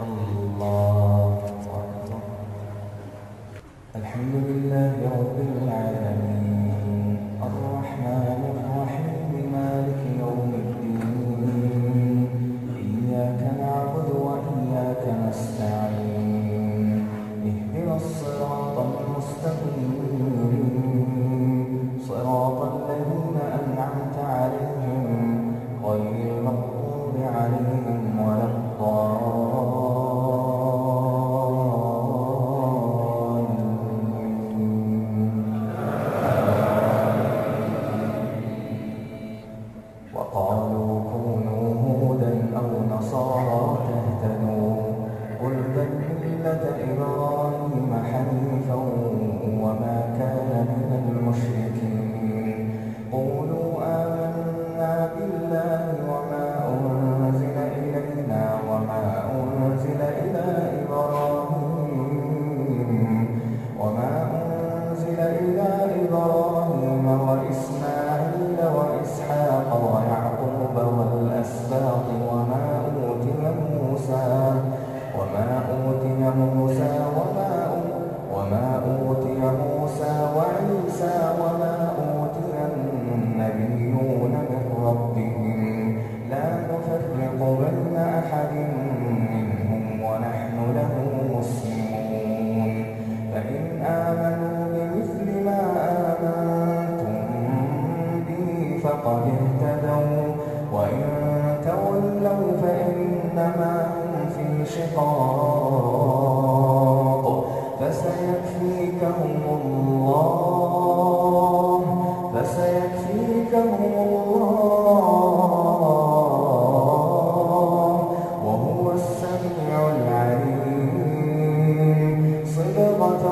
الله أكبر. الحمد لله رب العالمين الرحمن الرحيم مالك يوم الدين إياك نعبد وإياك نستعين اهدنا الصراط المستقيم صراط الذين أنعمت عليهم غير المغضوب عليهم ولا وقالوا كونوا هودا أو نصارى تهتدوا قل بل ملة إبراهيم حنيفا وما كان من المشركين قولوا آمنا بالله وما أنزل إلينا وما أنزل إلى إبراهيم وإسماعيل وإسحاق ويعقوب والأسباط وما أوتي موسى وعيسى وما أوتي النبيون من ربهم لا نفرق بين أحد منهم ونحن له مسلمون فإن آمنوا بمثل ما آمنتم به فقد اهتدوا وإن تولوا فإنما هم في شقاق فسيكفيكهم الله وهو السميع العليم صبغة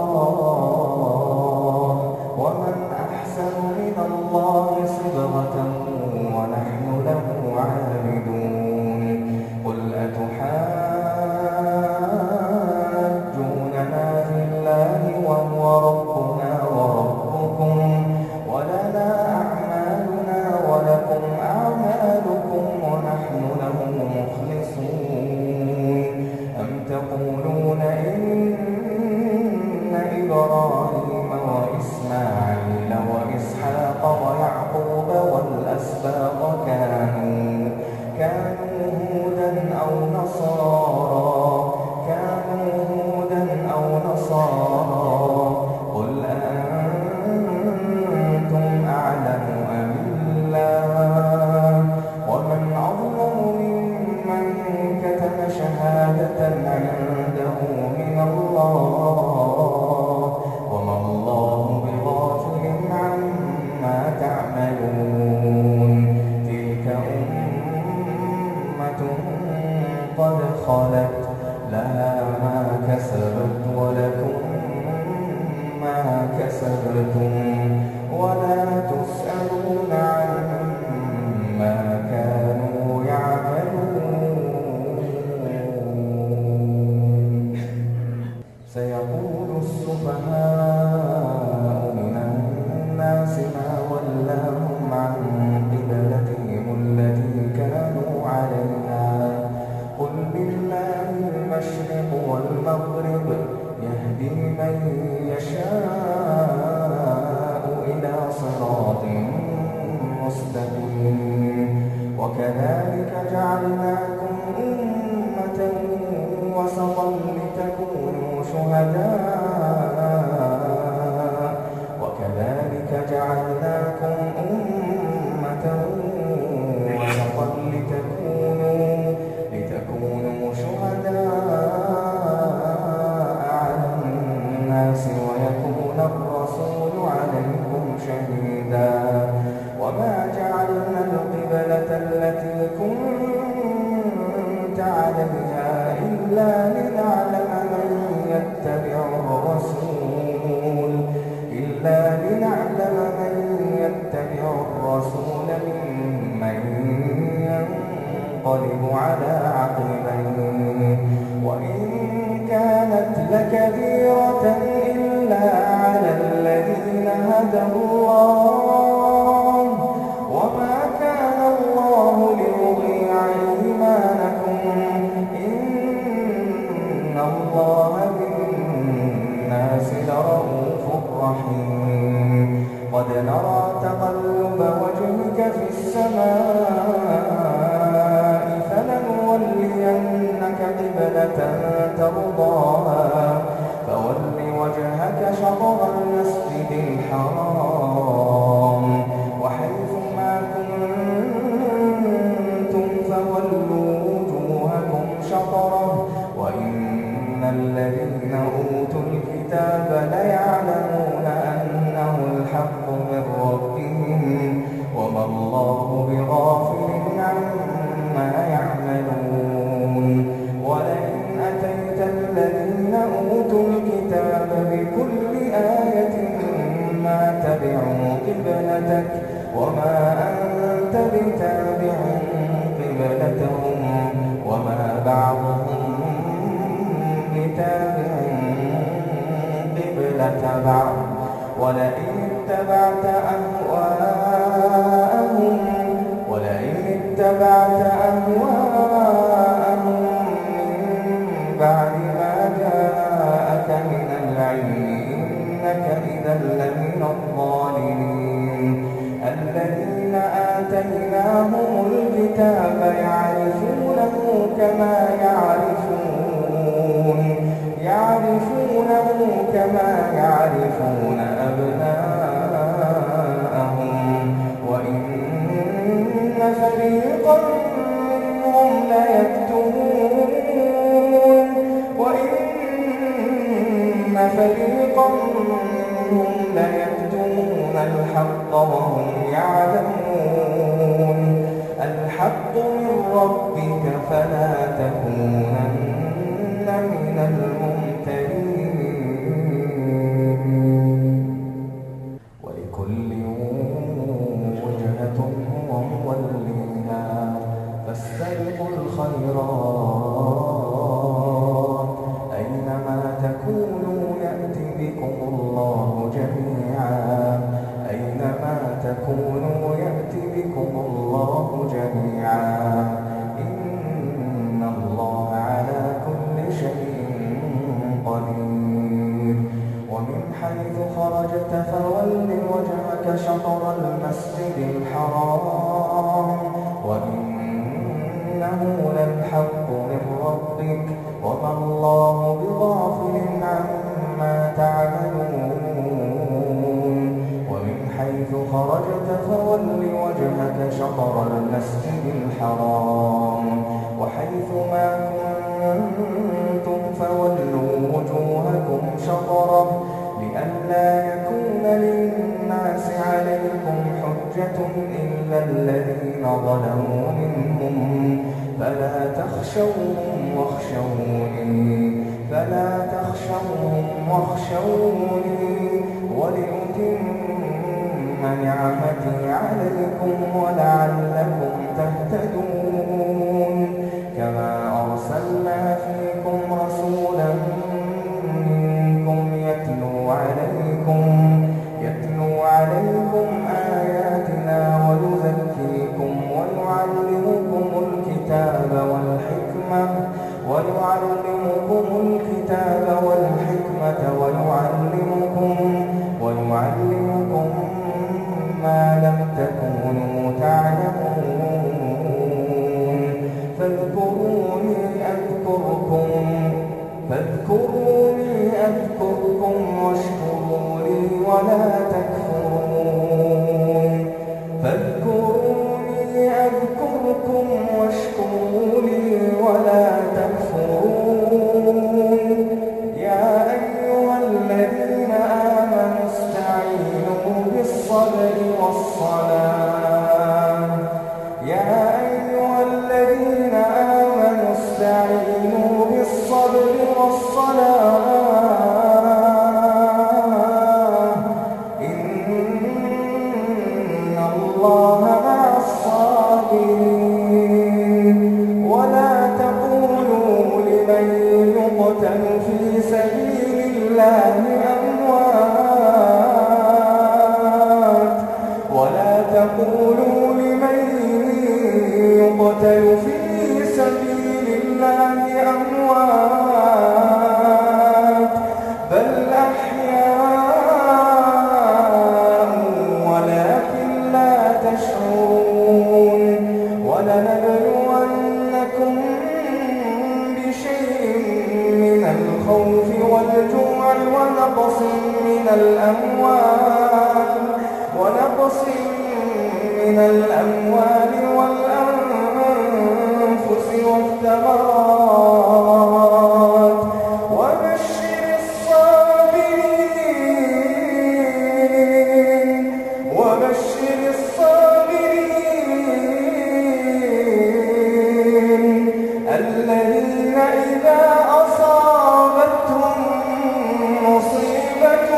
الله ومن أحسن من الله صبغة ونحن له عابدون قل أتحاجوننا في الله وهو ربنا وربكم ولنا أعمالنا ولكم أعمالكم ونحن له مخلصون أم تقولون إن إبراهيم وإسماعيل وإسحاق ويعقوب والأسباط كانوا هودا أو نصارى قل أأنتم أعلم أم الله ومن أظلم ممن كتم شهادة عنده من الله وما الله بغافل عما تعملون تلك أمة قد خلت لها ما كسبت ولكم ما كسبتم ولا تسألون عما كانوا يعملون سيقول السفهاء من الناس ما ولاهم عن قبلتهم التي كانوا عليها قل بالله المشرق والمغرب يهدي من يشاء إلى صراط مستقيم وكذلك جعلناكم أمة وسطا لتكونوا شهداء على الناس ويكون الرسول عليكم شهيدا وما جعلنا القبلة التي كنت عليها إلا لنعلم من يتبع الرسول ممن ينقلب على عقبيه وإن كانت لكبيرة إلا على الذين هدى الله وما كان الله ليضيع إيمانكم إن قبلة ترضاها فول وجهك شطر المسجد الحرام وحيث ما كنتم فولوا وجوهكم شطره وإن الذين أوتوا الكتاب ليعلمون أنه الحق من ربهم وما الله بغافل عما يعملون ولئن أتيت الذين أوتوا الكتاب بكل آية ما تبعوا قبلتك وما أنت بتابع قبلتهم وما بعضهم بتابع قبلة بعض ولئن اتبعت أهواءهم من بعد ما جاءك من العلم إنك إذا لمن الظالمين الذين آتيناهم الكتاب يعرفونه كما يعرفون أبناءهم وإن فريقا منهم ليكتمون الحق وهم يعلمون الحق من ربك فلا تكونن من الممترين ولكل وجهة هو موليها فاستبقوا الخيرات أينما تكونوا يأتي بكم الله جميعا إن الله على كل شيء قدير ومن حيث خرجت فول وجهك شطر المسجد الحرام وإنه للحق من ربك وما الله بغافل عما تعملون ومن حيث خرجت فول وجهك شطر المسجد الحرام وحيث ما كنتم فولوا وجوهكم شطره لئلا يكون للناس عليكم حجة إلا الذين ظلموا منهم فلا تخشوهم واخشوني ولأتم نعمتي عليكم ولعلكم تهتدون كما أرسلنا فيكم رسولا منكم يتلو عليكم آياتنا ويزكيكم ويعلمكم الكتاب والحكمة ويعلمكم ما لم تكونوا تعلمون فاذكروني أذكركم واشكروا لي ولا تكفرون يا أيها الذين آمنوا استعينوا بالصبر والصلاة إن الله مع الصابرين ولا تقولوا لمن يقتل في سبيل الله أموات بل أحياء ولكن لا تشعرون ولنبلونكم بشيء من الأموال والأنفس والثمرات وبشر الصابرين الذين إذا أصابتهم مصيبة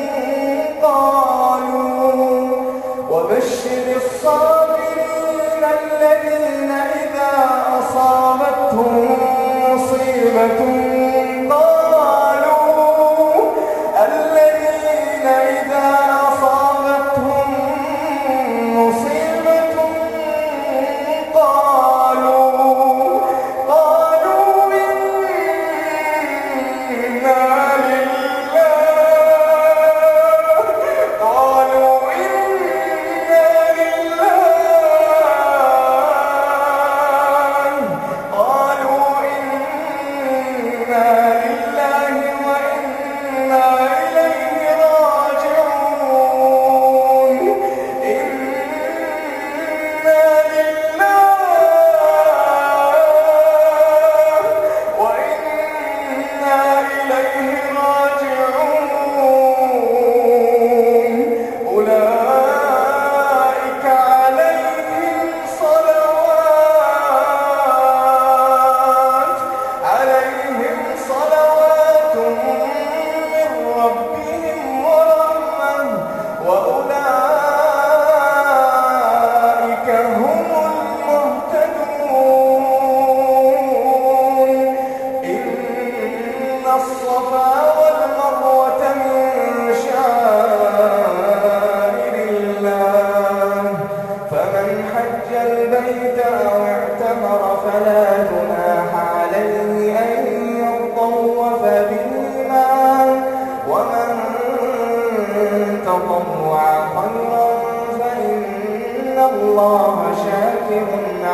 الله شاكر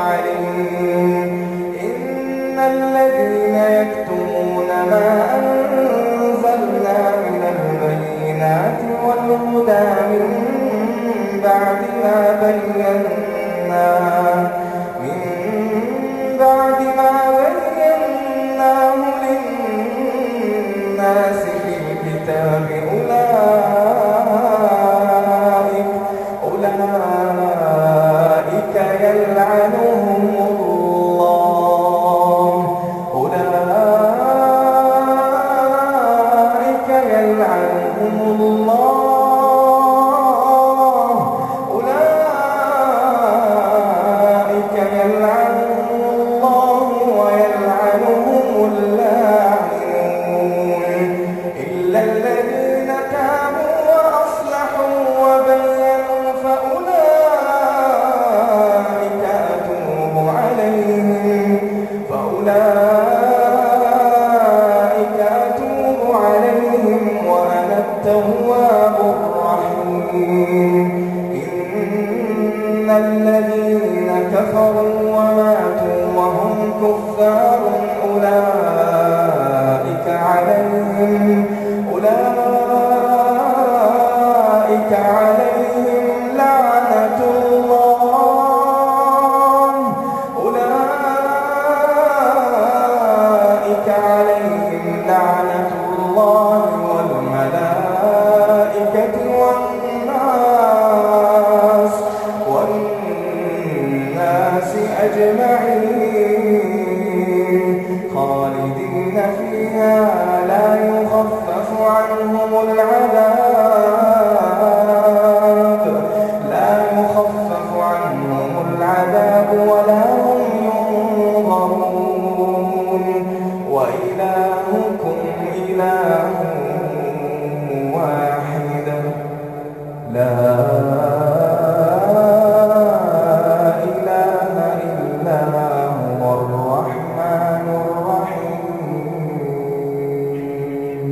عليم. إن الذين يكتمون ما أنزلنا من البينات والهدى من بعد ما بيناه للناس في الكتاب أولئك يلعنهم الله ويلعنهم اللاعنون إلا الذين تابوا وأصلحوا وبينوا فأولئك أتوب عليهم وأنا التواب الرحيم. إن الذين كفروا وماتوا وهم كفار أولئك عليهم لعنة الله والملائكة والناس أجمعين خالدين فيها لا يخفف عنهم العذاب ولا هم ينظرون. وإلهكم إله واحد لا إله إلا هو الرحمن الرحيم.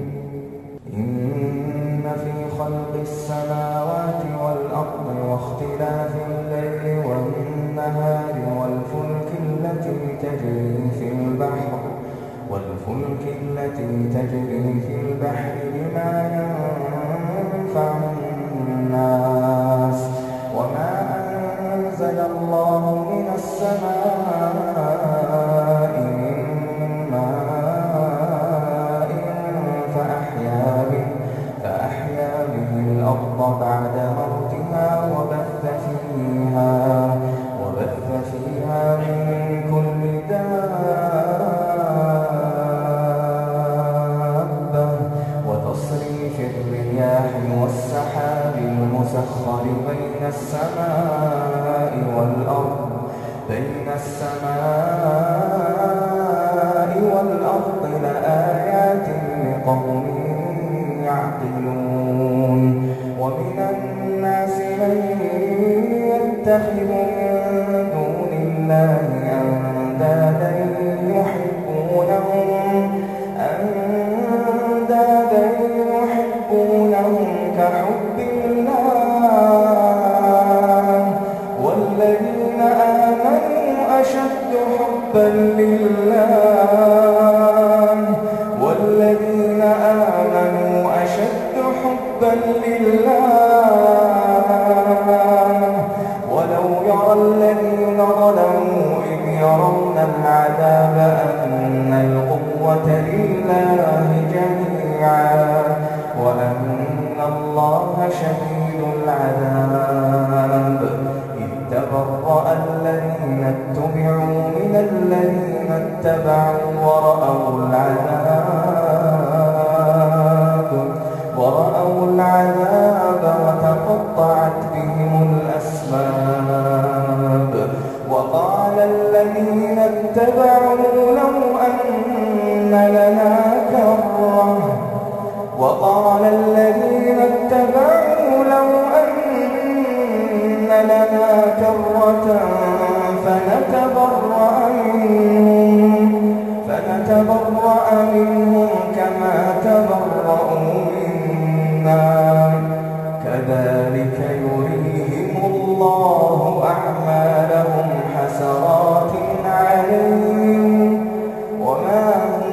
إن في خلق السماوات والأرض واختلاف الليل والنهار والفلك التي تجري في البحر بما ينفع الناس وما أنزل الله من السماء من ماء فأحيا به الأرض بعد موتها وبث فيها من كل دابة وتصريف الرياح والسحاب المسخر بين السماء والأرض لآيات لقوم يعقلون ومن الناس من يتخذ من دون الله أندادا يحبونهم كحب الله والذين آمنوا أشد حبا لله ولو يرى الذين ظلموا إذ يرون العذاب أن القوة لله جميعا وأن الله شديد العذاب إذ تبرأ الذين اتبعوا من الذين اتبعوا ورأوا العذاب وتقطعت بهم الأسباب وقال الذين اتبعوا لو أن لنا كرة فنتبرأ منهم كما تبرأوا منا كذلك يريهم الله أعمالهم حسرات عليهم وما هم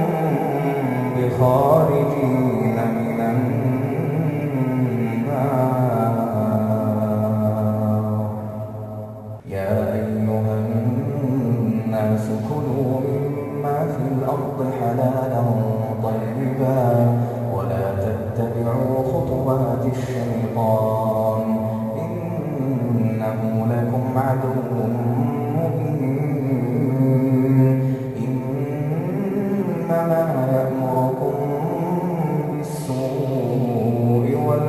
بخارجين من النار. يا أيها الناس كلوا مما في الأرض حلالا طيبا ولا تتبعوا خطوات الشيطان إنه لكم عدو مبين إنما يأمركم بالسوء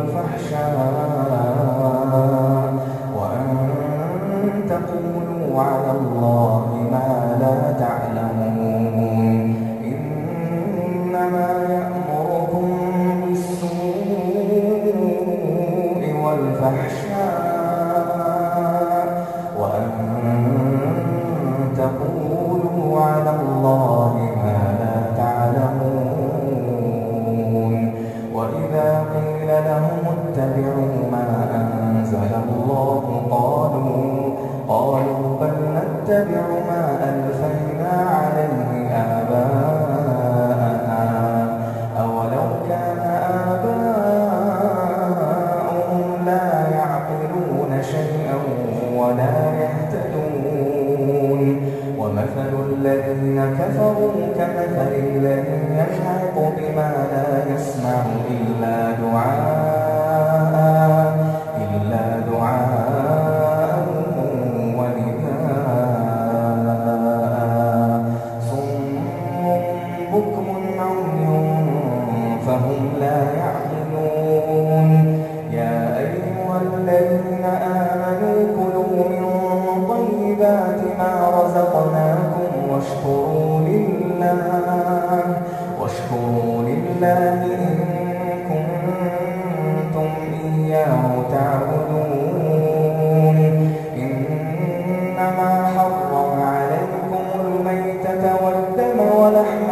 والفحشاء وأن تقولوا على الله ما لا تعلمون إنما يأمركم بالسوء والفحشاء وأن تقولوا على الله ما لا تعلمون وإذا قيل لهم اتبعوا ما أنزل الله قالوا بل نتبع ما ألفينا عليه آباءنا أولو كان آباؤهم لا يعقلون شيئا ولا يهتدون ومثل الذين كفروا كمثل الذي يشعق بما لا يسمع إلا دعاء فهم لا يعقلون. يا أيها الذين آمنوا كلوا من طيبات ما رزقناكم واشكروا لله إن كنتم إياه تعبدون. إنما حرم عليكم الميتة والدم ولحم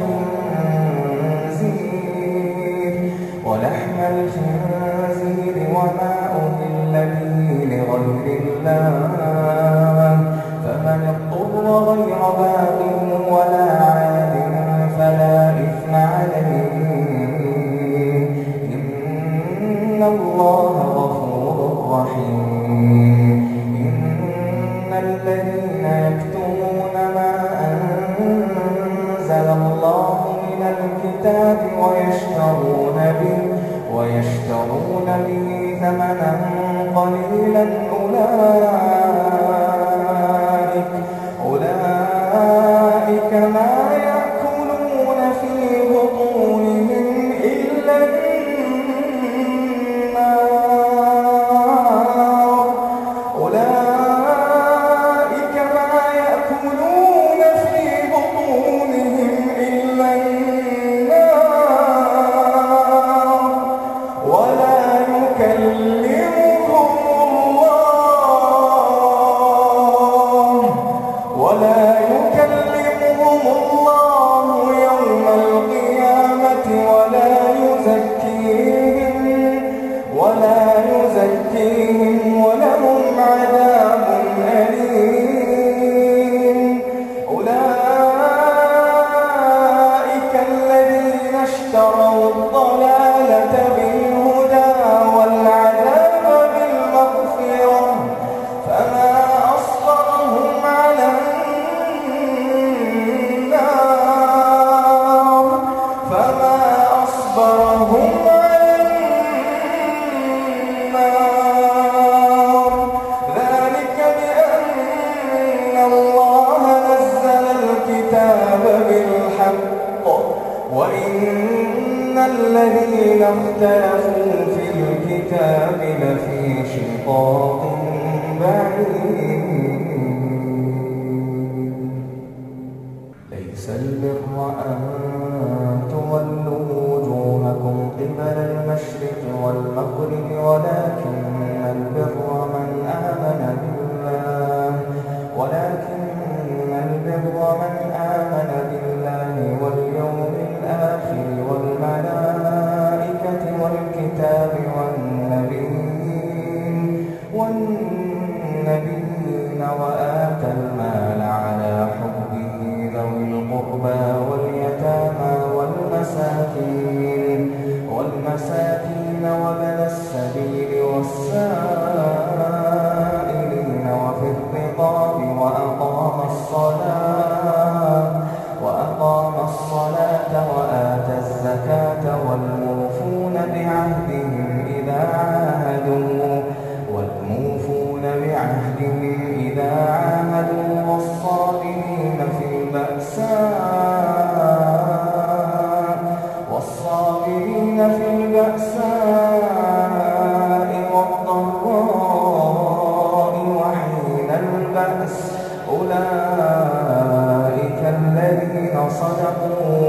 الخنزير وما أهل به لغير الله فمن اضطر غير باغ ولا عاد فلا إثم عليه الكتاب ويشترون به ثمنا قليلا أولئك ما يأكلون في بطونهم إلا النار أولئك ما يأكلون في بطونهم إلا النار ولا يكلمهم الله يوم القيامة ولا يزكيهم ولهم عذاب أليم أولئك الذين اشتروا الضلالة بالهدى والعذاب بالمغفرة فما أصبرهم على النار ذلك بأن الله نزل الكتاب بالحق وإن الذين اختلفوا في الكتاب لفي شقاق بعيد ليس البر أن تولوا وجوهكم قبل المشرق والمغرب ولكن البر من آمن بالله واليوم الآخر والملائكة والكتاب والنبيين وآتى المال على حبه ذوي القربى واليتامى والمساكين وابن السبيل والسائلين وفي الرقاب وأقام الصلاة وآتى الزكاة والموفون بعهدهم إذا عاهدوا والصابرين في البأساء والضراء وحين البأس أولئك الذين صدقوا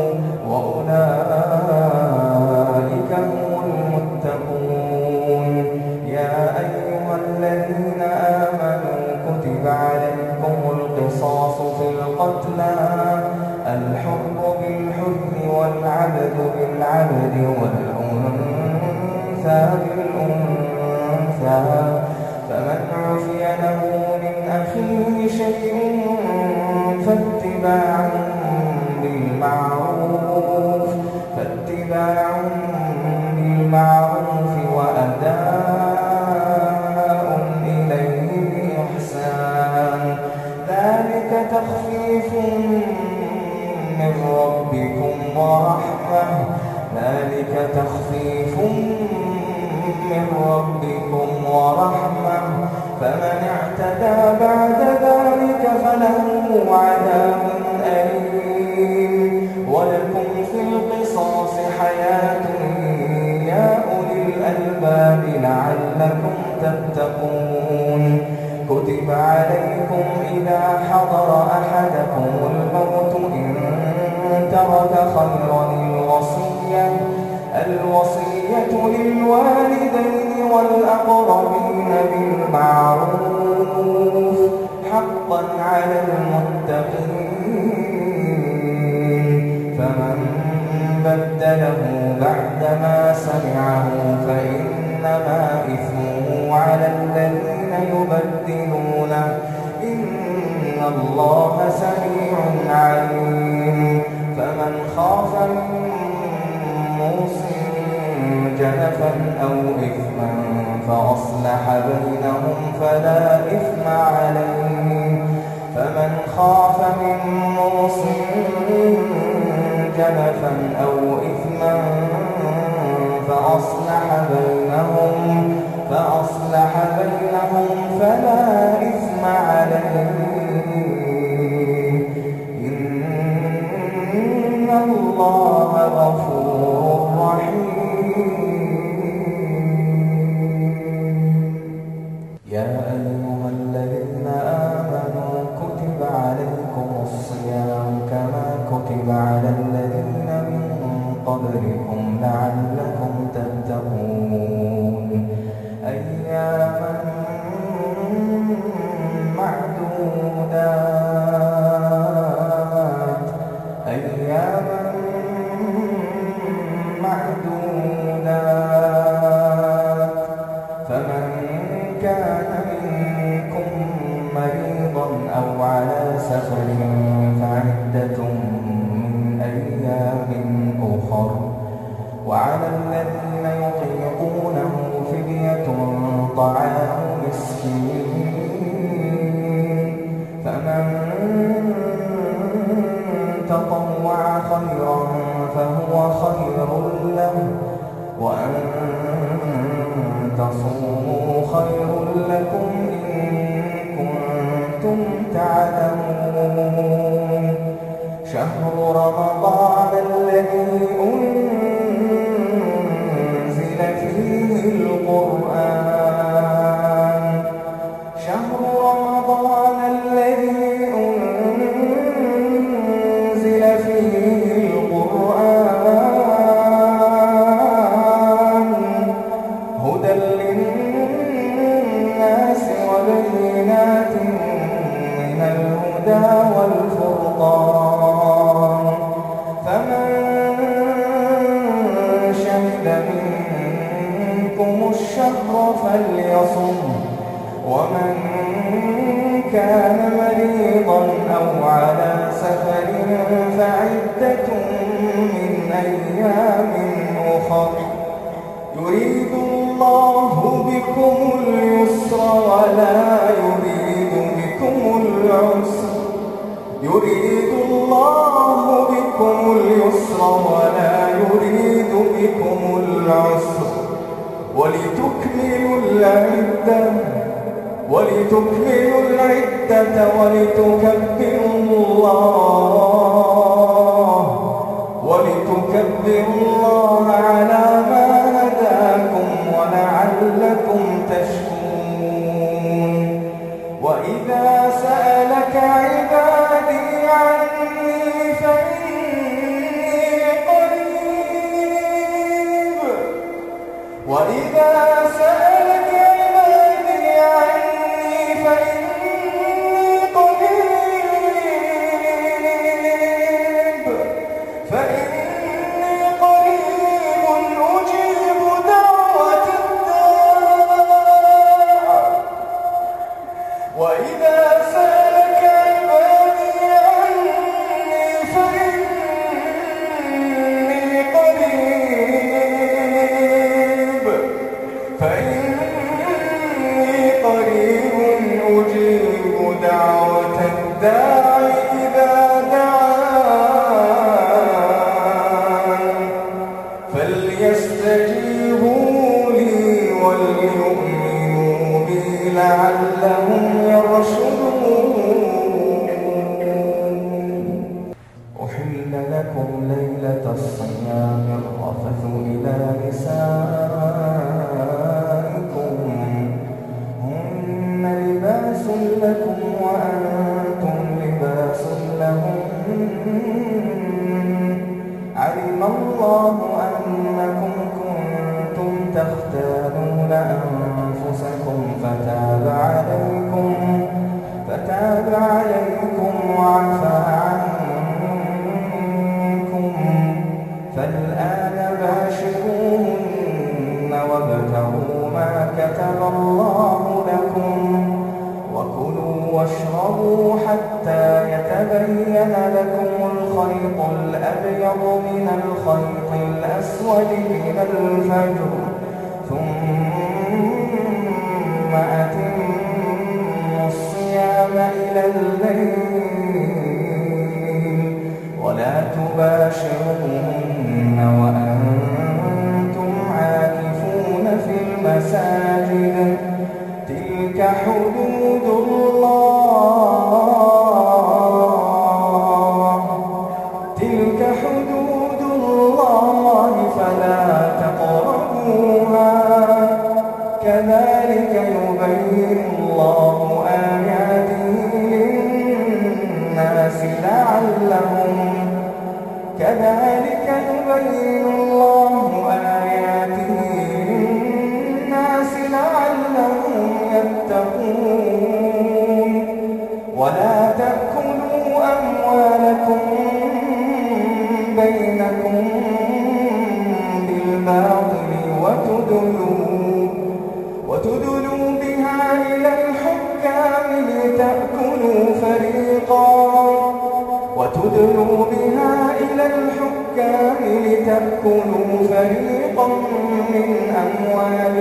وأولئك هم المتقون يا أيها الذين آمنوا كتب عليكم القصاص في القتلى الحر بالحر والعبد بالعبد والأنثى بالأنثى فمن عفي له من أخيه شيء فاتباع بالمعروف وأداء إليه بإحسان ذلك تخفيف من ربكم ورحمة فمن اعتدى بعد ذلك فله عذاب أليم ولكم في القصاص حياة يا أولي الألباب لعلكم تتقون كتب عليكم إذا حضر أحدكم الموت إن ترك خيرا الوصية للوالدين والأقربين بالمعروف حقا على المتقين فمن بدله بعدما سمعه فإنما إثمه على الذين يبدلونه إن الله سميع عليم فمن خاف من موصٍ جنفا أو إثما فأصلح بينهم فلا إثم عليه فمن خاف من موصٍ جنفا أو إثما فأصلح بينهم فلا إثم عليه إن الله غفور رحيم. يا أيها الذين آمنوا كتب عليكم الصيام كما كتب على الذين من قبلكم لعلكم تتقون أياما معدودات فمن كان منكم مريضا أو على سفر فعدة من أيام أخر وعلى الذين يطيقونه فدية طعام مسكين فمن تطوع خيرا فهو خير له وأن تصوموا خير لكم إن كنتم تعلمون شهر رمضان الذي أنزل فيه القرآن شهر رمضان الذي أنزل فيه القرآن هدى للناس وبينات من الهدى والفرقان فمن شهد منكم الشهر فليصم ومن كان مريضا أو على سفر فعدة من أيام أخر يريد الله بكم اليسر ولا يريد بكم العسر يريد الله بكم اليسر ولا يريد بكم العسر ولتكملوا العدة ولتكبروا الله على ما هداكم ولعلكم تشكرون وإذا سألك عبادي عني فإني قريب وإذا سألك عبادي عني فإني قريب أجيب دعوة الداع وإذا سألك عبادي عني فإني قريب أجيب دعوة الداع إذا دعان فليستجيبوا لي وليؤمنوا بي لعلهم يرشدون أحل لكم ليلة الصيام الرفث إلى نسائكم هن لباس لكم وأنتم لباس لهم علم الله أنكم كنتم تختانون أنفسكم فتاب عليكم وعفى عنكم فالآن باشروهن وابتغوا ما كتب الله لكم وكلوا واشربوا حتى يتبين لكم الخيط الأبيض من الخيط الأسود من الفجر ثم أتموا الصيام إلى الليل ولا تباشروهن وأنتم عاكفون في المساجد تلك حدود الله فلا تقربوها كذلك يبين الله آياته للناس لعلهم يتقون ولا تأكلوا أموالكم بينكم بالباطل وتدلوا بها إلى الحكام لتأكلوا فريقا من أموال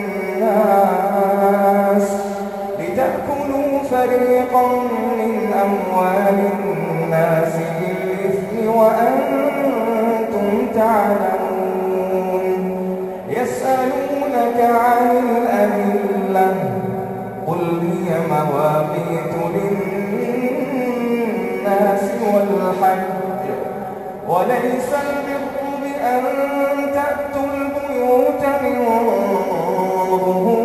الناس بالإثم وأنتم تعلمون يسألونك عن الأهلة قل هي مواقيت للناس والحج وليس البر بأن تأتوا البيوت من ظهورها